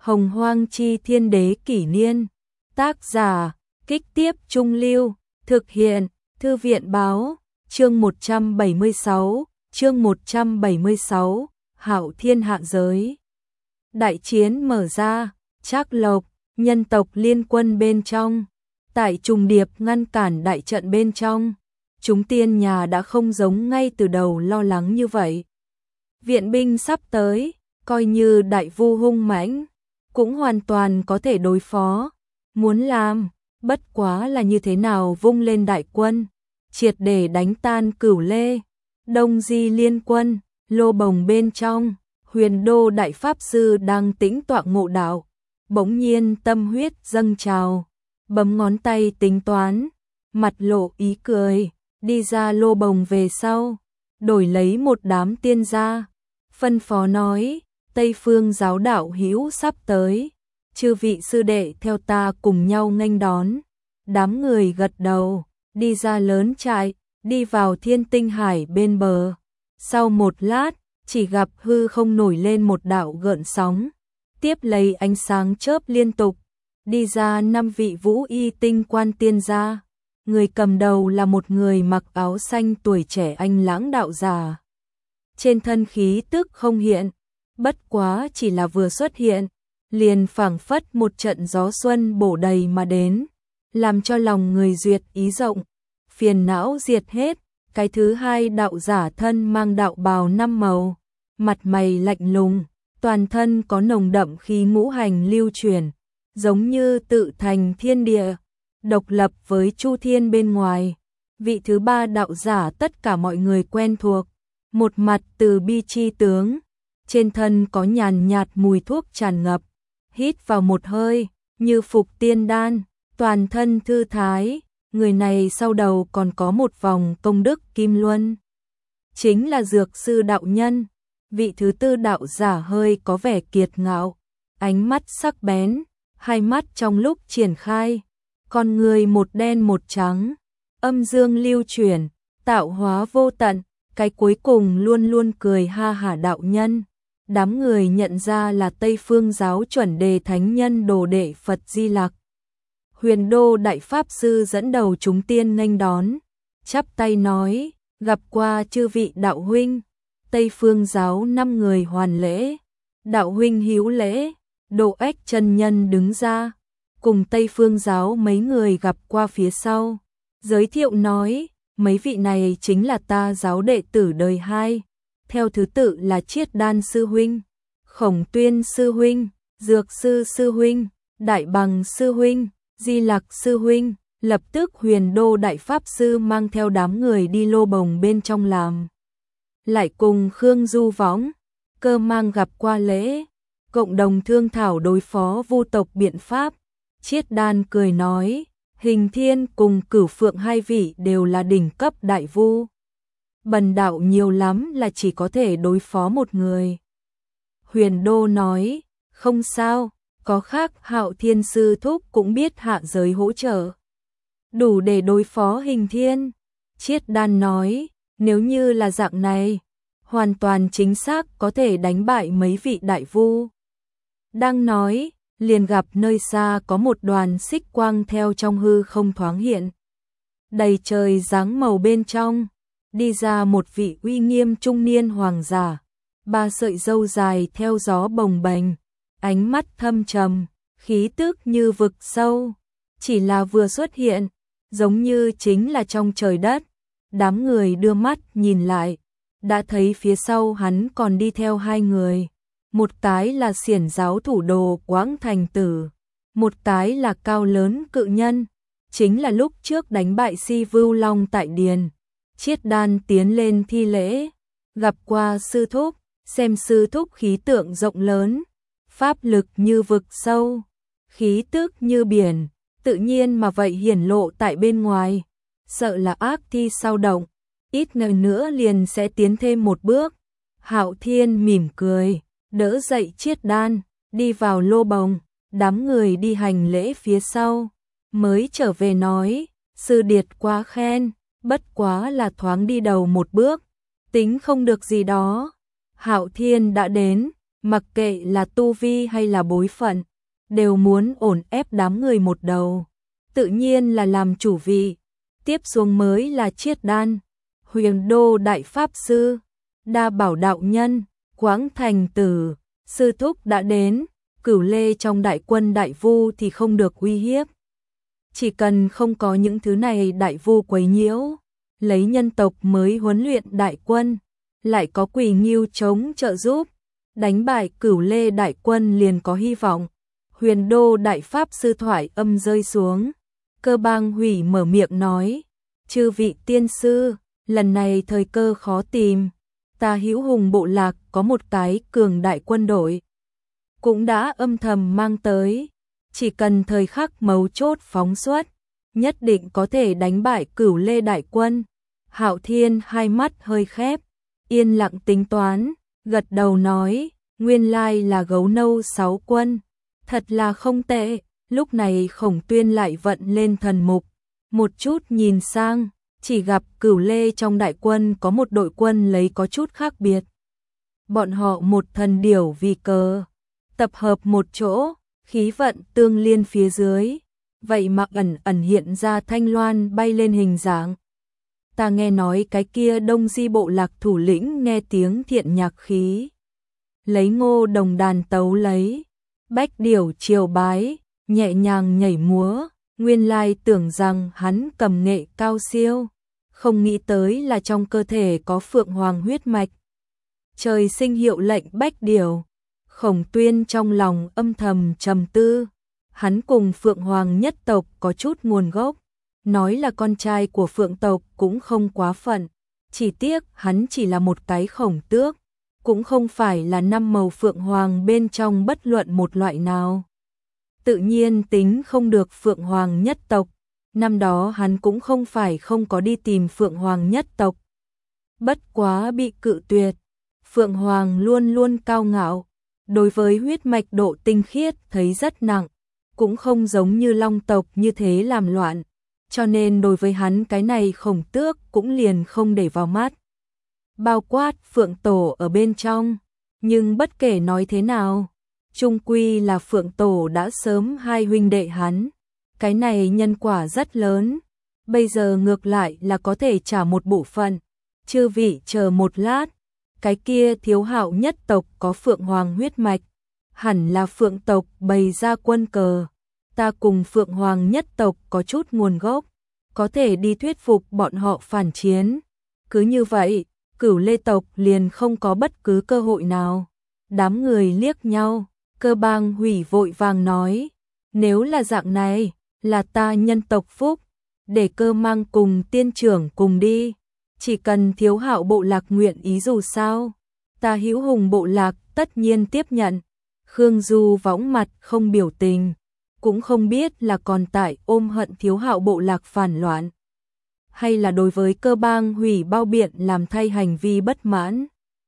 Hồng Hoang Chi Thiên Đế Kỷ Niên. Tác giả, Kích Tiếp Trung Lưu. Thực hiện, Thư viện Báo. Chương 176, Hạo Thiên hạ giới. Đại chiến mở ra, Trác Lộc, nhân tộc liên quân bên trong. Tại trùng điệp ngăn cản đại trận bên trong. Chúng tiên nhà đã không giống ngay từ đầu lo lắng như vậy. Viện binh sắp tới, coi như đại vu hung mãnh, cũng hoàn toàn có thể đối phó. Muốn làm, bất quá là như thế nào vung lên đại quân, triệt để đánh tan Cửu Lê, Đông Di liên quân. Lô bồng bên trong, Huyền Đô đại pháp sư đang tĩnh tọa ngộ đạo, bỗng nhiên tâm huyết dâng trào, bấm ngón tay tính toán, mặt lộ ý cười, đi ra lô bồng về sau, đổi lấy một đám tiên gia, phân phó nói: Tây Phương giáo đạo hữu sắp tới, chư vị sư đệ theo ta cùng nhau nghênh đón. Đám người gật đầu, đi ra lớn trại, đi vào Thiên Tinh Hải bên bờ. Sau một lát, chỉ gặp hư không nổi lên một đạo gợn sóng, tiếp lấy ánh sáng chớp liên tục, đi ra 5 vị vũ y tinh quan tiên gia. Người cầm đầu là một người mặc áo xanh tuổi trẻ anh lãng đạo giả. Trên thân khí tức không hiện, bất quá chỉ là vừa xuất hiện, liền phảng phất một trận gió xuân bổ đầy mà đến, làm cho lòng người duyệt ý rộng, phiền não diệt hết. Cái thứ hai đạo giả thân mang đạo bào 5 màu, mặt mày lạnh lùng, toàn thân có nồng đậm khí ngũ hành lưu chuyển, giống như tự thành thiên địa, độc lập với Chu Thiên bên ngoài. Vị thứ ba đạo giả tất cả mọi người quen thuộc, một mặt từ bi chi tướng, trên thân có nhàn nhạt mùi thuốc tràn ngập, hít vào một hơi, như phục tiên đan, toàn thân thư thái. Người này sau đầu còn có một vòng công đức kim luân, chính là Dược Sư đạo nhân. Vị thứ tư đạo giả hơi có vẻ kiệt ngạo, ánh mắt sắc bén, hai mắt trong lúc triển khai, con người một đen một trắng, âm dương lưu chuyển, tạo hóa vô tận. Cái cuối cùng luôn luôn cười ha hả đạo nhân, đám người nhận ra là Tây Phương giáo chuẩn đề thánh nhân đồ đệ Phật Di Lặc. Huyền Đô đại pháp sư dẫn đầu chúng tiên nghênh đón, chắp tay nói: gặp qua chư vị đạo huynh. Tây Phương giáo 5 người hoàn lễ, đạo huynh hữu lễ. Độ Ách chân nhân đứng ra, cùng Tây Phương giáo mấy người gặp qua phía sau, giới thiệu nói: mấy vị này chính là ta giáo đệ tử đời 2, theo thứ tự là Chiết Đan sư huynh, Khổng Tuyên sư huynh, Dược Sư sư huynh, Đại Bằng sư huynh, Di Lặc sư huynh. Lập tức Huyền Đô đại pháp sư mang theo đám người đi lô bồng bên trong làm, lại cùng Khương Du Võng, Cơ Mang gặp qua lễ, cộng đồng thương thảo đối phó vu tộc biện pháp. Chiết Đan cười nói: Hình Thiên cùng Cửu Phượng 2 vị đều là đỉnh cấp đại vu, bần đạo nhiều lắm là chỉ có thể đối phó một người. Huyền Đô nói: không sao, có khác Hạo Thiên sư thúc cũng biết hạ giới hỗ trợ, đủ để đối phó Hình Thiên. Chiết Đan nói: nếu như là dạng này, hoàn toàn chính xác có thể đánh bại mấy vị đại vu. Đang nói, liền gặp nơi xa có một đoàn xích quang theo trong hư không thoáng hiện, đầy trời dáng màu bên trong, đi ra một vị uy nghiêm trung niên hoàng giả, 3 sợi râu dài theo gió bồng bềnh, ánh mắt thâm trầm, khí tức như vực sâu, chỉ là vừa xuất hiện, giống như chính là trong trời đất. Đám người đưa mắt nhìn lại, đã thấy phía sau hắn còn đi theo 2 người, một cái là Xiển giáo thủ đồ Quảng Thành Tử, một cái là cao lớn cự nhân, chính là lúc trước đánh bại Si Vưu Long tại Điền. Chiết Đan tiến lên thi lễ: gặp qua sư thúc. Xem sư thúc khí tượng rộng lớn, pháp lực như vực sâu, khí tức như biển, tự nhiên mà vậy hiển lộ tại bên ngoài, sợ là ác thi sao động, ít ngày nữa liền sẽ tiến thêm một bước. Hạo Thiên mỉm cười, đỡ dậy Chiết Đan, đi vào lô bồng. Đám người đi hành lễ phía sau, mới trở về nói: sư điệt quá khen, bất quá là thoáng đi đầu một bước, tính không được gì đó. Hạo Thiên đã đến, mặc kệ là tu vi hay là bối phận, đều muốn ổn ép đám người một đầu. Tự nhiên là làm chủ vị, tiếp xuống mới là Chiết Đan, Huyền Đô Đại Pháp Sư, Đa Bảo Đạo Nhân, Quảng Thành Tử, Sư Thúc đã đến, Cửu Lê trong đại quân đại vu thì không được uy hiếp. Chỉ cần không có những thứ này đại vu quấy nhiễu, lấy nhân tộc mới huấn luyện đại quân, lại có Quỷ Ngưu chống trợ giúp, đánh bại Cửu Lê đại quân liền có hy vọng. Huyền Đô Đại Pháp Sư thoại âm rơi xuống, Cơ Bang Hủy mở miệng nói, chư vị tiên sư, lần này thời cơ khó tìm, ta Hữu Hùng bộ lạc có một cái cường đại quân đội, cũng đã âm thầm mang tới, chỉ cần thời khắc mấu chốt phóng xuất, nhất định có thể đánh bại Cửu Lê đại quân. Hạo Thiên hai mắt hơi khép, yên lặng tính toán, gật đầu nói, nguyên lai là gấu nâu 6 quân, thật là không tệ. Lúc này Khổng Tuyên lại vận lên thần mục, một chút nhìn sang, chỉ gặp Cửu Lê trong đại quân có một đội quân lấy có chút khác biệt. Bọn họ một thần điểu vì cờ, tập hợp một chỗ, khí vận tương liên phía dưới, vậy mà ẩn ẩn hiện ra thanh loan bay lên hình dạng. Ta nghe nói cái kia Đông Di bộ lạc thủ lĩnh nghe tiếng thiện nhạc khí, lấy ngô đồng đàn tấu lấy, bách điểu triều bái, nhẹ nhàng nhảy múa, nguyên lai tưởng rằng hắn cầm nghệ cao siêu, không nghĩ tới là trong cơ thể có phượng hoàng huyết mạch. Trời sinh hiệu lệnh bách điểu, Khổng Tuyên trong lòng âm thầm trầm tư, hắn cùng phượng hoàng nhất tộc có chút nguồn gốc, nói là con trai của phượng tộc cũng không quá phận, chỉ tiếc hắn chỉ là một cái khổng tước, cũng không phải là 5 màu phượng hoàng bên trong bất luận một loại nào. Tự nhiên tính không được phượng hoàng nhất tộc, năm đó hắn cũng không phải không có đi tìm phượng hoàng nhất tộc. Bất quá bị cự tuyệt, phượng hoàng luôn luôn cao ngạo, đối với huyết mạch độ tinh khiết thấy rất nặng, cũng không giống như long tộc như thế làm loạn, cho nên đối với hắn cái này khổng tước cũng liền không để vào mắt. Bao quát phượng tổ ở bên trong, nhưng bất kể nói thế nào, chung quy là phượng tổ đã sớm hai huynh đệ hắn, cái này nhân quả rất lớn, bây giờ ngược lại là có thể trả một bộ phận. Chư vị chờ một lát, cái kia Thiếu Hạo nhất tộc có phượng hoàng huyết mạch, hẳn là phượng tộc bày ra quân cờ, ta cùng phượng hoàng nhất tộc có chút nguồn gốc, có thể đi thuyết phục bọn họ phản chiến. Cứ như vậy, Cửu Lê tộc liền không có bất cứ cơ hội nào. Đám người liếc nhau, Cơ Bang Hủy vội vàng nói, nếu là dạng này, là ta nhân tộc phúc, để Cơ Mang cùng tiên trưởng cùng đi, chỉ cần Thiếu Hạo bộ lạc nguyện ý dù sao, ta Hữu Hùng bộ lạc tất nhiên tiếp nhận. Khương Du võng mặt không biểu tình, cũng không biết là còn tại ôm hận Thiếu Hạo bộ lạc phản loạn, hay là đối với Cơ Bang Hủy bao biện làm thay hành vi bất mãn.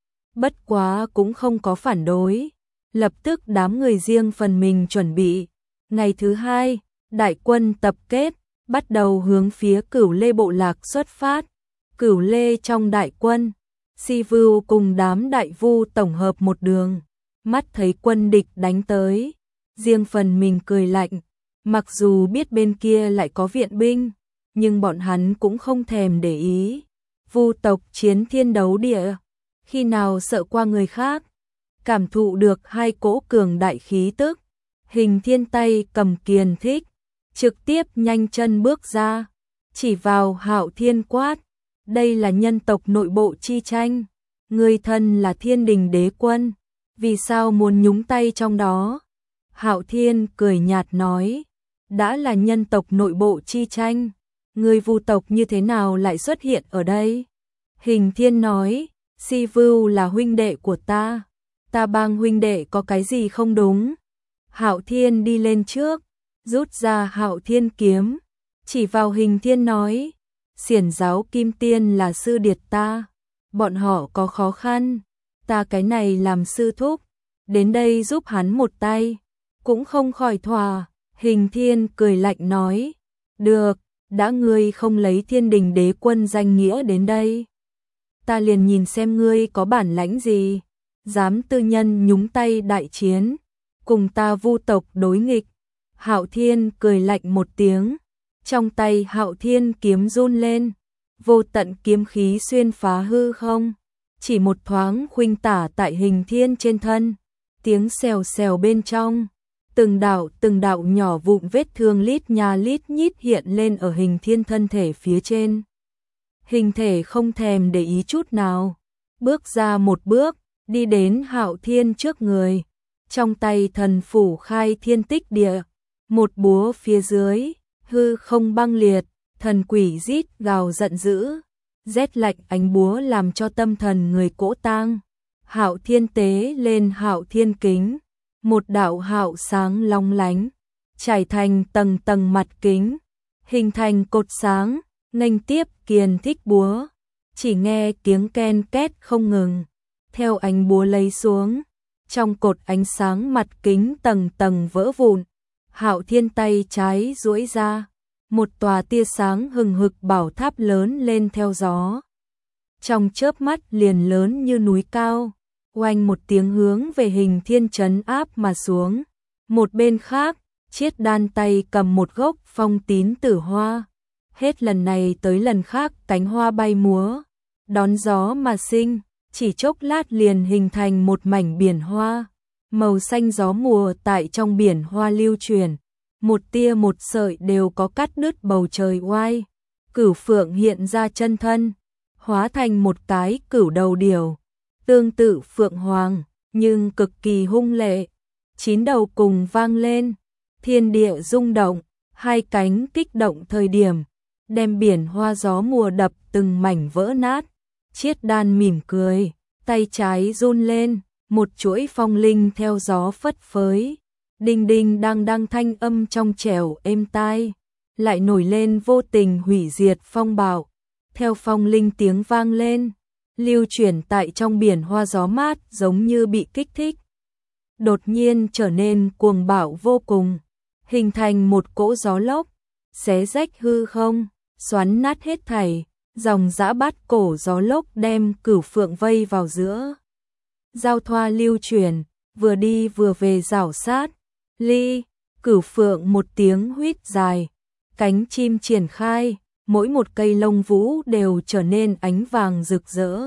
Bất quá cũng không có phản đối, lập tức đám người riêng phần mình chuẩn bị. Ngày thứ hai, đại quân tập kết, bắt đầu hướng phía Cửu Lê bộ lạc xuất phát. Cửu Lê trong đại quân, Si Vưu cùng đám đại vu tổng hợp một đường, mắt thấy quân địch đánh tới, riêng phần mình cười lạnh, mặc dù biết bên kia lại có viện binh, nhưng bọn hắn cũng không thèm để ý. Vu tộc chiến thiên đấu địa, khi nào sợ qua người khác, cảm thụ được hai cỗ cường đại khí tức, Hình Thiên tay cầm kiền thích, trực tiếp nhanh chân bước ra, chỉ vào Hạo Thiên quát, đây là nhân tộc nội bộ chi tranh, người thân là Thiên Đình đế quân, vì sao muốn nhúng tay trong đó? Hạo Thiên cười nhạt nói, đã là nhân tộc nội bộ chi tranh, người Vu tộc như thế nào lại xuất hiện ở đây? Hình Thiên nói, Si Vưu là huynh đệ của ta Bang huynh đệ có cái gì không đúng? Hạo Thiên đi lên trước, rút ra Hạo Thiên kiếm, chỉ vào Hình Thiên nói, Xiển giáo Kim Tiên là sư điệt ta, bọn họ có khó khăn, ta cái này làm sư thúc, đến đây giúp hắn một tay, cũng không khỏi thỏa. Hình Thiên cười lạnh nói, được, đã ngươi không lấy Thiên Đình đế quân danh nghĩa đến đây, ta liền nhìn xem ngươi có bản lãnh gì. dám tư nhân nhúng tay đại chiến, cùng ta Vu tộc đối nghịch. Hạo Thiên cười lạnh một tiếng, trong tay Hạo Thiên kiếm run lên, vô tận kiếm khí xuyên phá hư không, chỉ một thoáng khuynh tả tại Hình Thiên trên thân, tiếng xèo xèo bên trong, từng đạo nhỏ vụn vết thương lít nha lít nhít hiện lên ở Hình Thiên thân thể phía trên. Hình thể không thèm để ý chút nào, bước ra một bước, đi đến Hạo Thiên trước người, trong tay thần phủ khai thiên tích địa, một búa phía dưới, hư không băng liệt, thần quỷ rít gào giận dữ, rét lạnh ánh búa làm cho tâm thần người cỗ tang. Hạo Thiên tế lên Hạo Thiên kính, một đạo hạo sáng long lánh, trải thành tầng tầng mặt kính, hình thành cột sáng, nghênh tiếp kiền thích búa, chỉ nghe tiếng ken két không ngừng, theo ánh búa lấy xuống, trong cột ánh sáng mặt kính tầng tầng vỡ vụn. Hạo Thiên tay trái duỗi ra, một tòa tia sáng hừng hực bảo tháp lớn lên theo gió. Trong chớp mắt liền lớn như núi cao, oanh một tiếng hướng về Hình Thiên trấn áp mà xuống. Một bên khác, Chiết Đan tay cầm một gốc phong tín tử hoa. Hết lần này tới lần khác cánh hoa bay múa, đón gió mà sinh, chỉ chốc lát liền hình thành một mảnh biển hoa. Màu xanh gió mùa tại trong biển hoa lưu truyền, một tia một sợi đều có cắt đứt bầu trời oai. Cửu phượng hiện ra chân thân, hóa thành một cái cửu đầu điểu, tương tự phượng hoàng, nhưng cực kỳ hung lệ. 9 đầu cùng vang lên, thiên địa rung động, hai cánh kích động thời điểm, đem biển hoa gió mùa đập từng mảnh vỡ nát. Chiết Đan mỉm cười, tay trái run lên, một chuỗi phong linh theo gió phất phới, đinh đinh đang đang thanh âm trong trẻo êm tai, lại nổi lên vô tình hủy diệt phong bạo. Theo phong linh tiếng vang lên, lưu chuyển tại trong biển hoa gió mát giống như bị kích thích, đột nhiên trở nên cuồng bạo vô cùng, hình thành một cỗ gió lốc, xé rách hư không, xoắn nát hết thảy. Dòng dã bát cổ gió lốc đem Cửu phượng vây vào giữa. Giao thoa lưu chuyển, vừa đi vừa về rảo sát. Ly, Cửu phượng một tiếng huýt dài, cánh chim triển khai, mỗi một cây lông vũ đều trở nên ánh vàng rực rỡ.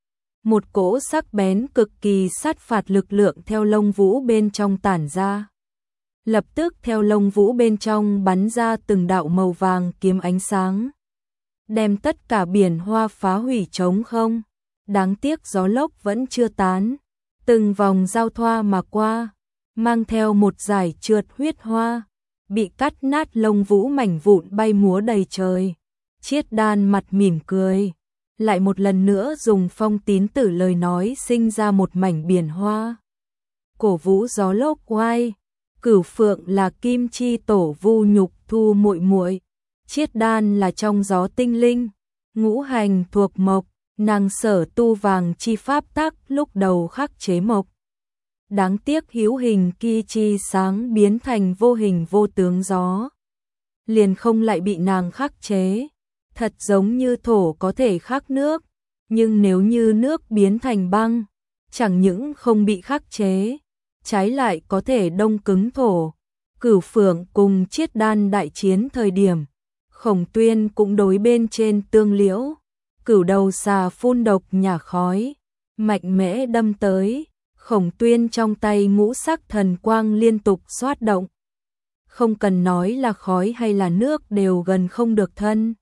Một cỗ sắc bén cực kỳ sát phạt lực lượng theo lông vũ bên trong tản ra. Lập tức theo lông vũ bên trong bắn ra từng đạo màu vàng kiếm ánh sáng, đem tất cả biển hoa phá hủy trống không. Đáng tiếc gió lốc vẫn chưa tán, từng vòng giao thoa mà qua, mang theo một dải trượt huyết hoa, bị cắt nát lông vũ mảnh vụn bay múa đầy trời. Chiết Đan mặt mỉm cười, lại một lần nữa dùng phong tín tử lời nói sinh ra một mảnh biển hoa. Cổ vũ gió lốc oai, Cửu phượng là kim chi tổ Vu Nhục Thu muội muội, Chiết Đan là trong gió tinh linh, ngũ hành thuộc mộc, nàng sở tu vàng chi pháp tắc lúc đầu khắc chế mộc. Đáng tiếc hữu hình ki chi sáng biến thành vô hình vô tướng gió, liền không lại bị nàng khắc chế. Thật giống như thổ có thể khắc nước, nhưng nếu như nước biến thành băng, chẳng những không bị khắc chế, trái lại có thể đông cứng thổ. Cửu phượng cùng Chiết Đan đại chiến thời điểm, Khổng Tuyên cũng đối bên trên tương liễu, cửu đầu xà phun độc nhả khói, mạnh mẽ đâm tới. Khổng Tuyên trong tay ngũ sắc thần quang liên tục xoát động, không cần nói là khói hay là nước đều gần không được thân.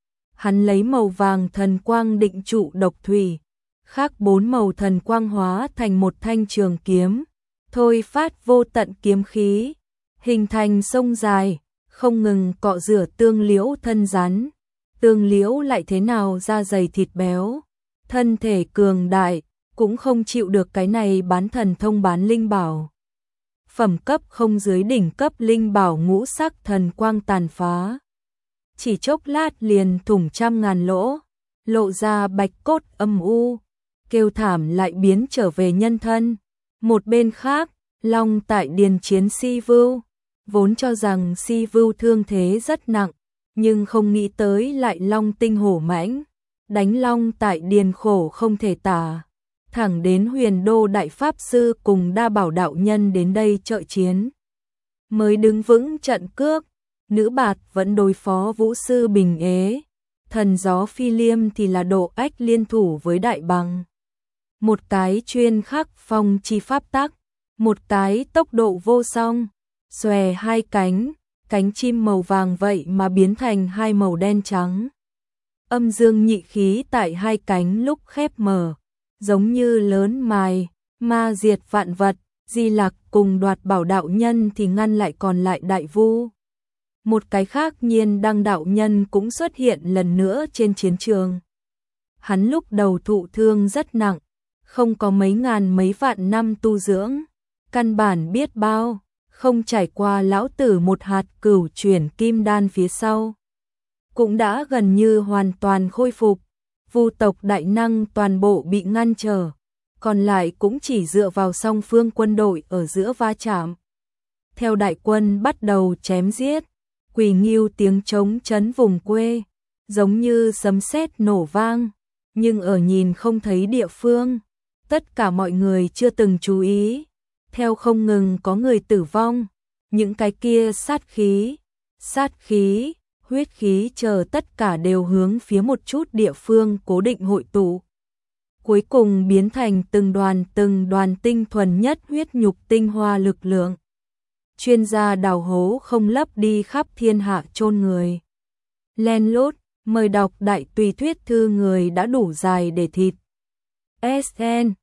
Hắn lấy màu vàng thần quang định trụ độc thủy, khác 4 màu thần quang hóa thành một thanh trường kiếm, thôi phát vô tận kiếm khí, hình thành sông dài, không ngừng cọ rửa tương liễu thân rắn. Tương liễu lại thế nào da dày thịt béo, thân thể cường đại, cũng không chịu được cái này bán thần thông bán linh bảo. Phẩm cấp không dưới đỉnh cấp linh bảo ngũ sắc thần quang tàn phá. Chỉ chốc lát liền thủng trăm ngàn lỗ, lộ ra bạch cốt âm u, kêu thảm lại biến trở về nhân thân. Một bên khác, Long tại điền chiến Si Vưu, vốn cho rằng Si Vưu thương thế rất nặng, nhưng không nghĩ tới lại long tinh hổ mãnh, đánh Long tại điền khổ không thể tả. thẳng đến Huyền Đô Đại Pháp Sư cùng Đa Bảo đạo nhân đến đây trợ chiến. Mới đứng vững trận cước, nữ bạt vẫn đối phó Vũ Sư Bình Ế, thần gió Phi Liêm thì là Độ Ách liên thủ với Đại Bằng. Một cái chuyên khắc phong chi pháp tắc, một cái tốc độ vô song, xòe hai cánh chim màu vàng vậy mà biến thành hai màu đen trắng. Âm dương nhị khí tại hai cánh lúc khép mở, giống như lớn mài, ma diệt vạn vật, Di Lặc cùng Đoạt Bảo đạo nhân thì ngăn lại còn lại Đại Vu. Một cái khác Nhiên Đăng đạo nhân cũng xuất hiện lần nữa trên chiến trường. Hắn lúc đầu thụ thương rất nặng, không có mấy ngàn mấy vạn năm tu dưỡng, căn bản biết bao, không trải qua lão tử một hạt cửu chuyển kim đan phía sau. Cũng đã gần như hoàn toàn khôi phục, Vu tộc đại năng toàn bộ bị ngăn trở, còn lại cũng chỉ dựa vào song phương quân đội ở giữa va chạm. Theo đại quân bắt đầu chém giết, Quỳ Nghiêu tiếng trống chấn vùng quê, giống như sấm sét nổ vang, nhưng ở nhìn không thấy địa phương, tất cả mọi người chưa từng chú ý, theo không ngừng có người tử vong, những cái kia sát khí, huyết khí chờ tất cả đều hướng phía một chút địa phương cố định hội tụ. Cuối cùng biến thành từng đoàn tinh thuần nhất huyết nhục tinh hoa lực lượng. Chuyên gia đào hố không lấp đi khắp thiên hạ chôn người. Len lút, mời đọc Đại Tùy Thuyết Thư người đã đủ dài để thịt. SN